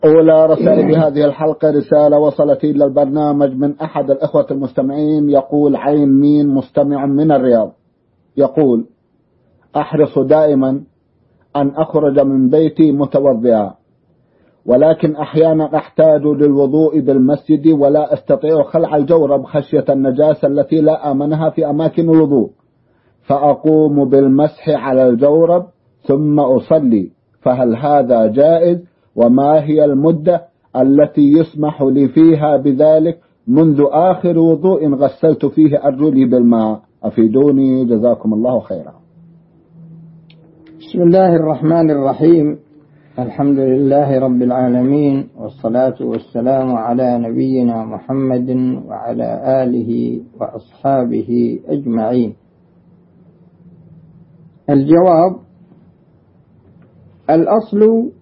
أولى رسائل هذه الحلقة رسالة وصلت إلى البرنامج من أحد الإخوة المستمعين، يقول عين مين مستمع من الرياض، يقول: أحرص دائما أن أخرج من بيتي متوضئا، ولكن أحيانا أحتاج للوضوء بالمسجد ولا أستطيع خلع الجورب خشية النجاسة التي لا آمنها في أماكن الوضوء، فأقوم بالمسح على الجورب ثم أصلي، فهل هذا جائز؟ وما هي المدة التي يسمح لي فيها بذلك منذ آخر وضوء غسلت فيه أرجلي بالماء؟ أفيدوني جزاكم الله خيرا. بسم الله الرحمن الرحيم. الحمد لله رب العالمين، والصلاة والسلام على نبينا محمد وعلى آله وأصحابه أجمعين. الجواب: الأصل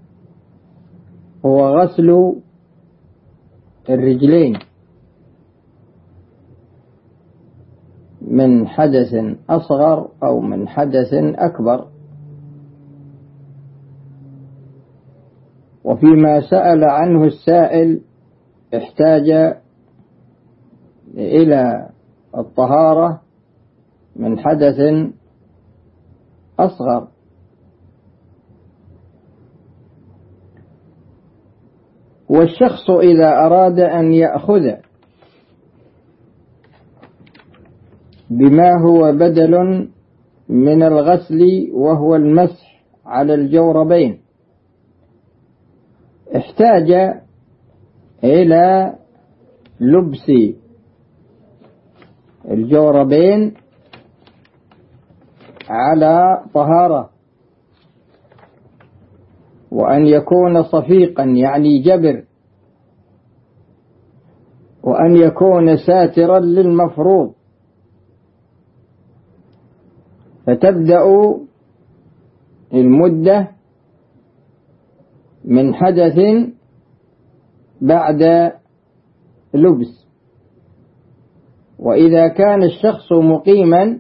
هو غسل الرجلين من حدث أصغر أو من حدث أكبر. وفيما سأل عنه السائل احتاج إلى الطهارة من حدث أصغر، والشخص إذا أراد أن يأخذ بما هو بدل من الغسل وهو المسح على الجوربين احتاج إلى لبس الجوربين على طهارة، وأن يكون صفيقا يعني جبر، وأن يكون ساترا للمفروض. فتبدأ المدة من حدث بعد لبس. وإذا كان الشخص مقيما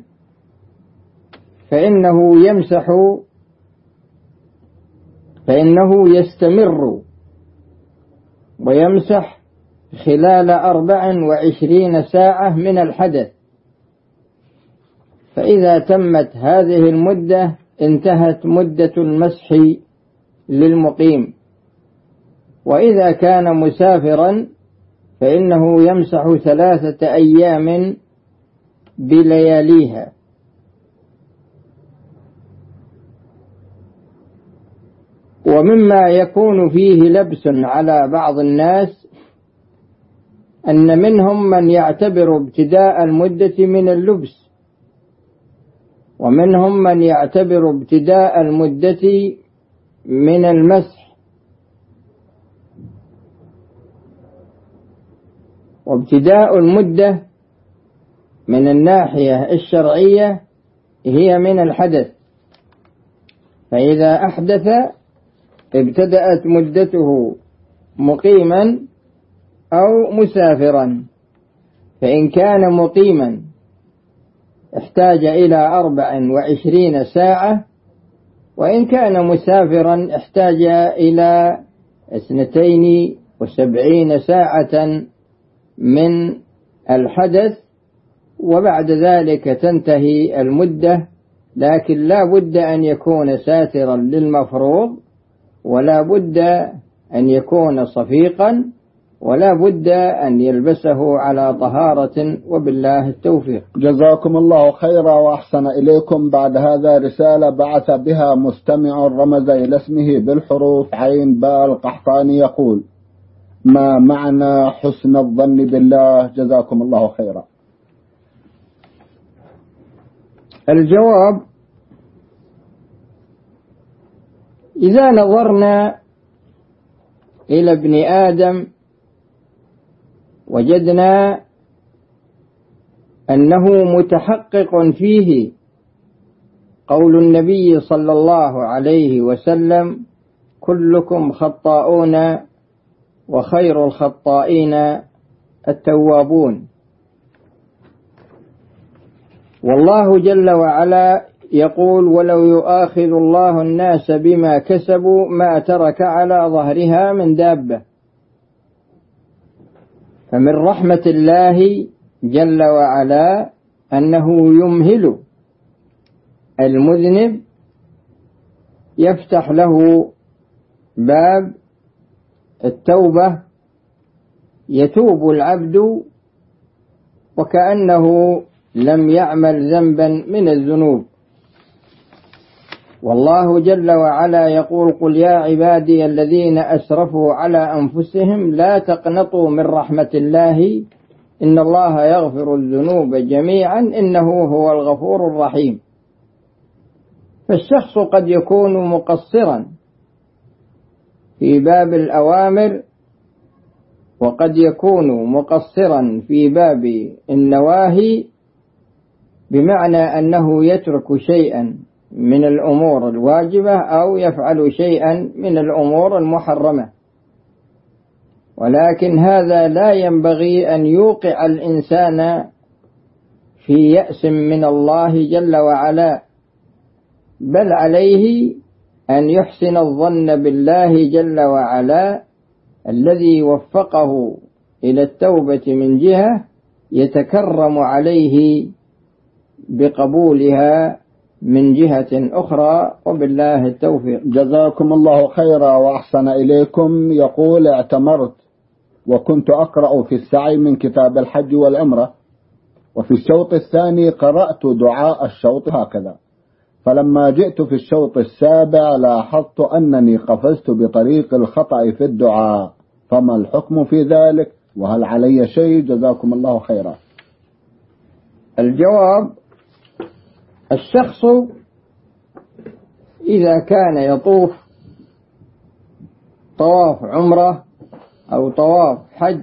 فإنه يستمر ويمسح خلال 24 ساعة من الحدث، فإذا تمت هذه المدة انتهت مدة المسح للمقيم. وإذا كان مسافرا فإنه يمسح 3 أيام بلياليها. ومما يكون فيه لبس على بعض الناس أن منهم من يعتبر ابتداء المدة من اللبس، ومنهم من يعتبر ابتداء المدة من المسح. وابتداء المدة من الناحية الشرعية هي من الحدث، فإذا أحدث ابتدأت مدته مقيما أو مسافرا. فإن كان مقيما احتاج إلى 24 ساعة، وإن كان مسافرا احتاج إلى 72 ساعة من الحدث، وبعد ذلك تنتهي المدة. لكن لا بد أن يكون ساترا للمفروض، ولا بد أن يكون صفيقا، ولا بد أن يلبسه على طهارة، وبالله التوفيق. جزاكم الله خيرا وأحسن إليكم. بعد هذا رسالة بعث بها مستمع رمز إلى اسمه بالحروف عين باء القحطاني، يقول: ما معنى حسن الظن بالله؟ جزاكم الله خيرا. الجواب: إذا نظرنا إلى ابن آدم وجدنا أنه متحقق فيه قول النبي صلى الله عليه وسلم: كلكم خطاؤون وخير الخطائين التوابون. والله جل وعلا يقول: ولو يؤاخذ الله الناس بما كسبوا ما ترك على ظهرها من دابة. فمن رحمة الله جل وعلا أنه يمهل المذنب، يفتح له باب التوبة، يتوب العبد وكأنه لم يعمل ذنبا من الذنوب. والله جل وعلا يقول: قل يا عبادي الذين أسرفوا على أنفسهم لا تقنطوا من رحمة الله إن الله يغفر الذنوب جميعا إنه هو الغفور الرحيم. فالشخص قد يكون مقصرا في باب الأوامر، وقد يكون مقصرا في باب النواهي، بمعنى أنه يترك شيئا من الأمور الواجبة أو يفعل شيئا من الأمور المحرمة. ولكن هذا لا ينبغي أن يوقع الإنسان في يأس من الله جل وعلا، بل عليه أن يحسن الظن بالله جل وعلا الذي وفقه إلى التوبة من جهة، يتكرم عليه بقبولها من جهة أخرى، وبالله التوفيق. جزاكم الله خيرا وأحسن إليكم. يقول: اعتمرت وكنت أقرأ في السعي من كتاب الحج والعمرة، وفي الشوط الثاني قرأت دعاء الشوط هكذا، فلما جئت في الشوط السابع لاحظت أنني قفزت بطريق الخطأ في الدعاء، فما الحكم في ذلك وهل علي شيء؟ جزاكم الله خيرا. الجواب: الشخص إذا كان يطوف طواف عمرة أو طواف حج،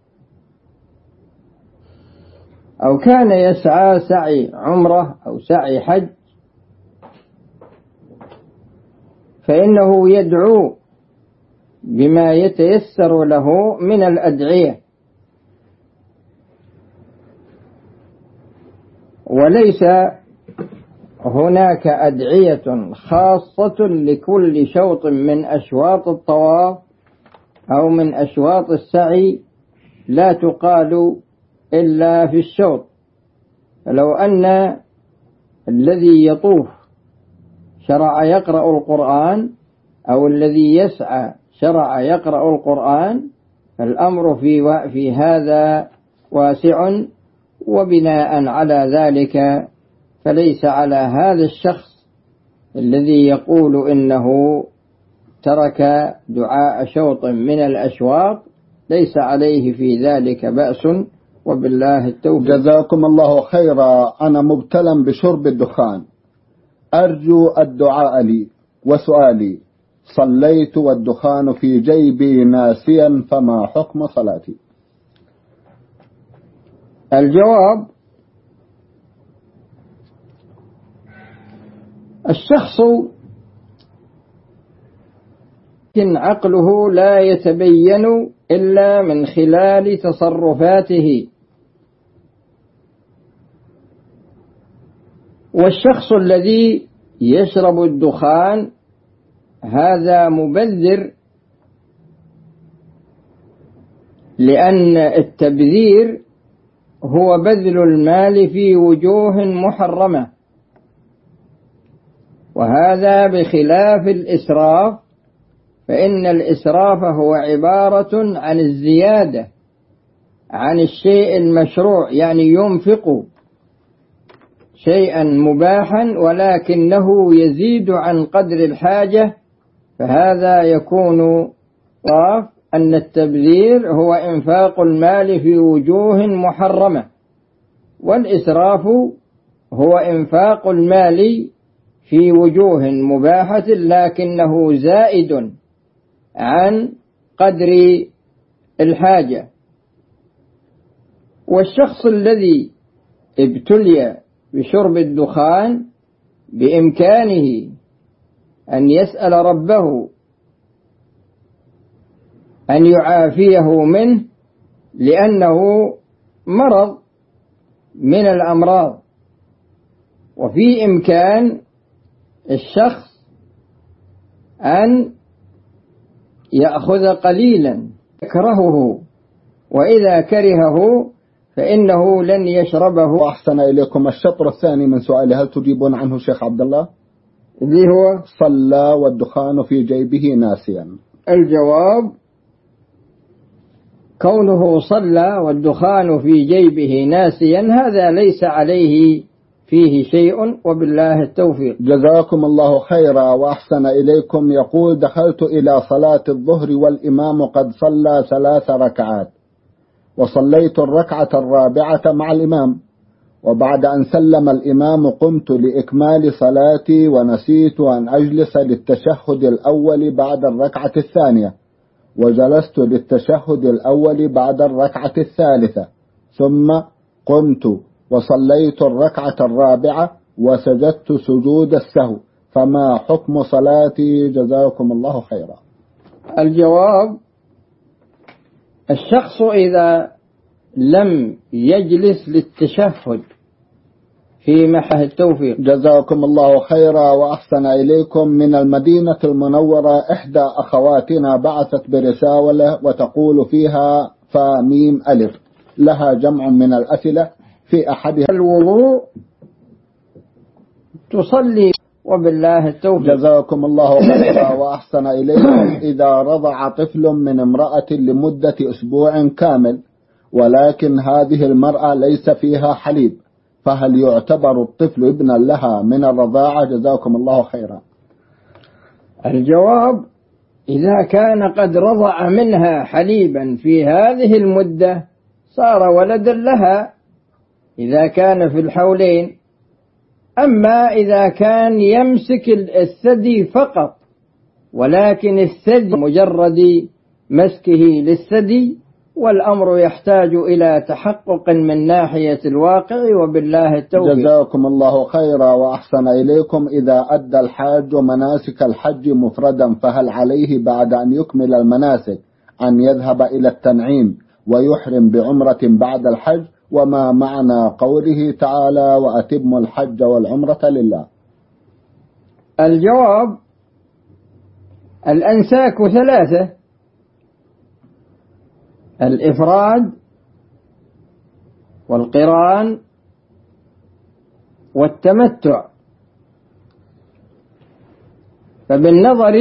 أو كان يسعى سعي عمرة أو سعي حج، فإنه يدعو بما يتيسر له من الأدعية، وليس هناك أدعية خاصة لكل شوط من أشواط الطواف أو من أشواط السعي لا تقال إلا في الشوط. فلو أن الذي يطوف شرع يقرأ القرآن، أو الذي يسعى شرع يقرأ القرآن، فالأمر في هذا واسع، وبناء على ذلك فليس على هذا الشخص الذي يقول إنه ترك دعاء شوط من الأشواط ليس عليه في ذلك بأس، وبالله التوفيق. جزاكم الله خيرا. أنا مبتلى بشرب الدخان، أرجو الدعاء لي. وسؤالي: صليت والدخان في جيبي ناسيا، فما حكم صلاتي؟ الجواب: الشخص عقله لا يتبين إلا من خلال تصرفاته، والشخص الذي يشرب الدخان هذا مبذر، لأن التبذير هو بذل المال في وجوه محرمة، وهذا بخلاف الإسراف، فإن الإسراف هو عبارة عن الزيادة عن الشيء المشروع، يعني ينفق شيئا مباحا ولكنه يزيد عن قدر الحاجة، فهذا يكون طاف. أن التبذير هو إنفاق المال في وجوه محرمة، والإسراف هو إنفاق المال في وجوه مباحة لكنه زائد عن قدر الحاجة. والشخص الذي ابتلي بشرب الدخان بإمكانه أن يسأل ربه أن يعافيه منه، لأنه مرض من الأمراض، وفي إمكان الشخص أن يأخذ قليلا يكرهه، وإذا كرهه فإنه لن يشربه. وأحسن إليكم الشطر الثاني من سؤالي، هل تجيبون عنه شيخ عبد الله؟ اللي هو صلى والدخان في جيبه ناسيا. الجواب: كونه صلى والدخان في جيبه ناسيا هذا ليس عليه فيه شيء، وبالله التوفيق. جزاكم الله خيرا وأحسن إليكم. يقول: دخلت إلى صلاة الظهر والإمام قد صلى 3 ركعات، وصليت الركعة الرابعة مع الإمام، وبعد أن سلم الإمام قمت لإكمال صلاتي ونسيت أن أجلس للتشهد الأول بعد الركعة الثانية، وجلست للتشهد الأول بعد الركعة الثالثة، ثم قمت وصليت الركعة الرابعة وسجدت سجود السهو، فما حكم صلاتي؟ جزاكم الله خيرا. الجواب: الشخص إذا لم يجلس للتشهد في محل التوفيق. جزاكم الله خيرا وأحسن إليكم. من المدينة المنورة إحدى أخواتنا بعثت برسالة وتقول فيها فميم ألف، لها جمع من الأسئلة، في أحدها الوضوء تصلي، وبالله التوفيق. جزاكم الله خيرا وأحسن إليكم. إذا رضع طفل من امرأة لمدة أسبوع كامل، ولكن هذه المرأة ليس فيها حليب، فهل يعتبر الطفل ابنا لها من الرضاعة؟ جزاكم الله خيرا. الجواب: إذا كان قد رضع منها حليبا في هذه المدة صار ولدا لها إذا كان في الحولين. أما إذا كان يمسك الثدي فقط، ولكن الثدي مجرد مسكه للثدي، والأمر يحتاج إلى تحقق من ناحية الواقع، وبالله التوفيق. جزاكم الله خيرا وأحسن إليكم. إذا أدى الحاج مناسك الحج مفردا، فهل عليه بعد أن يكمل المناسك أن يذهب إلى التنعيم ويحرم بعمرة بعد الحج؟ وما معنى قوله تعالى: وأتموا الحج والعمرة لله؟ الجواب: الأنساك 3: الإفراد والقران والتمتع. فبالنظر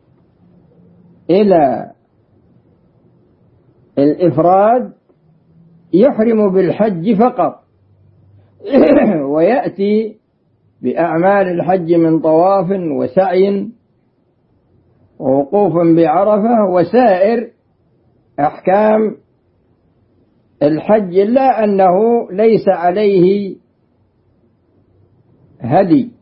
إلى الإفراد يحرم بالحج فقط ويأتي بأعمال الحج من طواف وسعي ووقوف بعرفة وسائر أحكام الحج، إلا أنه ليس عليه هدي،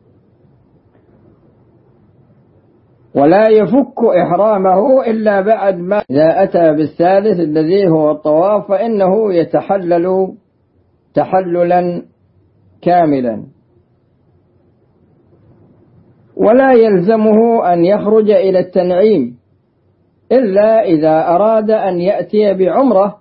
ولا يفك إحرامه إلا بعد ما إذا أتى بالثالث الذي هو الطواف، فإنه يتحلل تحللا كاملا، ولا يلزمه أن يخرج إلى التنعيم إلا إذا أراد أن يأتي بعمرة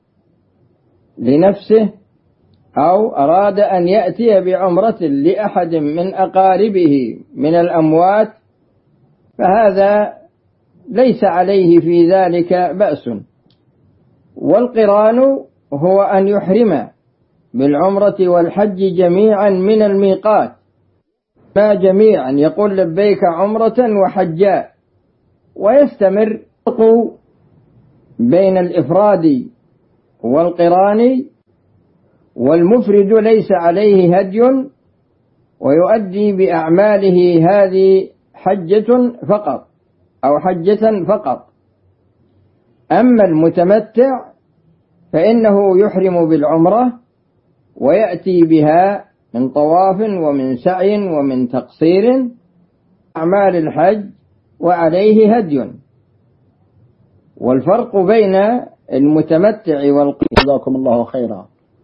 لنفسه، أو أراد أن يأتي بعمرة لأحد من أقاربه من الأموات، فهذا ليس عليه في ذلك بأس. والقران هو أن يحرم بالعمرة والحج جميعا من الميقات، ما جميعا يقول لبيك عمرة وحجا، ويستمر بين الإفراد والقران، والمفرد ليس عليه هدي ويؤدي بأعماله هذه حجة فقط أو حجة فقط. أما المتمتع فإنه يحرم بالعمرة ويأتي بها من طواف ومن سعي ومن تقصير أعمال الحج وعليه هدي. والفرق بين المتمتع والقران. جزاكم الله خيرا.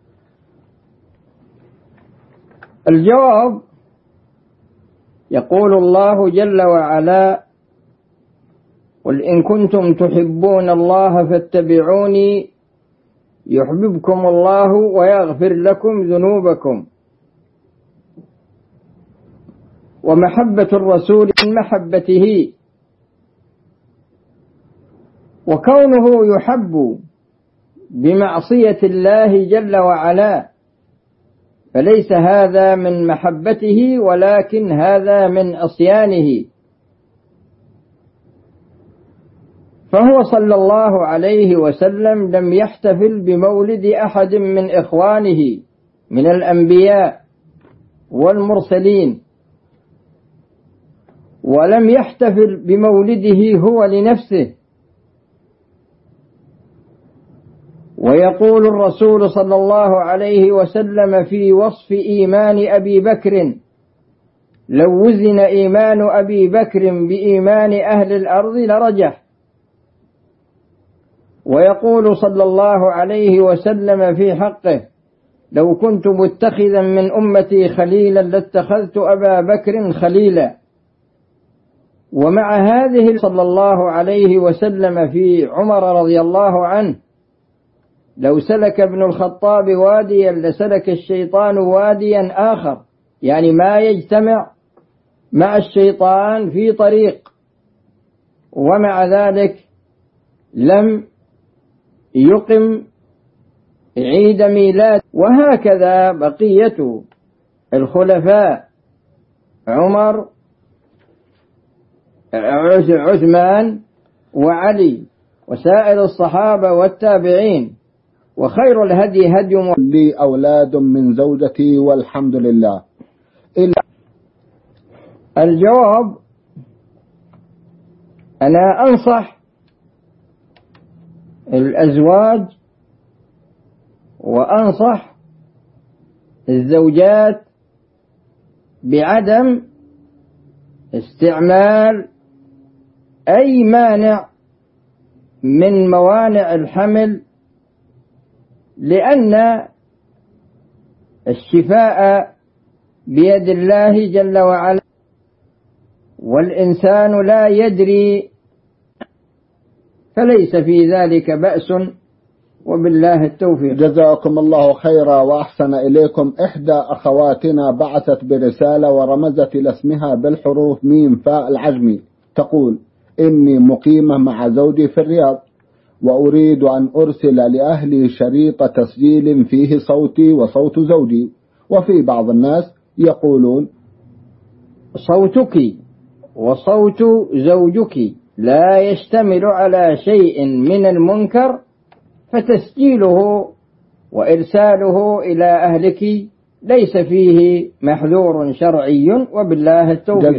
الجواب: يقول الله جل وعلا: قل إن كنتم تحبون الله فاتبعوني يحببكم الله ويغفر لكم ذنوبكم. ومحبة الرسول من محبته، وكونه يحب بمعصية الله جل وعلا فليس هذا من محبته ولكن هذا من عصيانه. فهو صلى الله عليه وسلم لم يحتفل بمولد أحد من إخوانه من الأنبياء والمرسلين، ولم يحتفل بمولده هو لنفسه. ويقول الرسول صلى الله عليه وسلم في وصف إيمان أبي بكر: لو وزن إيمان أبي بكر بإيمان أهل الأرض لرجح. ويقول صلى الله عليه وسلم في حقه: لو كنت متخذا من أمتي خليلا لاتخذت أبا بكر خليلا. ومع هذه صلى الله عليه وسلم في عمر رضي الله عنه: لو سلك ابن الخطاب واديا لسلك الشيطان واديا آخر، يعني ما يجتمع مع الشيطان في طريق. ومع ذلك لم يقم عيد ميلاد. وهكذا بقية الخلفاء: عمر، عثمان، وعلي، وسائر الصحابة والتابعين. وخير الهدي هدي لي أولاد من زوجتي والحمد لله. الجواب: أنا أنصح الأزواج وأنصح الزوجات بعدم استعمال أي مانع من موانع الحمل، لأن الشفاء بيد الله جل وعلا، والإنسان لا يدري، فليس في ذلك بأس، وبالله التوفيق. جزاكم الله خيرا وأحسن إليكم. إحدى أخواتنا بعثت برسالة ورمزت إلى اسمها بالحروف ميم فاء العجمي، تقول: إني مقيمة مع زوجي في الرياض، وأريد أن أرسل لأهلي شريط تسجيل فيه صوتي وصوت زوجي، وفي بعض الناس يقولون صوتك وصوت زوجك لا يشتمل على شيء من المنكر، فتسجيله وإرساله إلى أهلك ليس فيه محذور شرعي، وبالله التوفيق.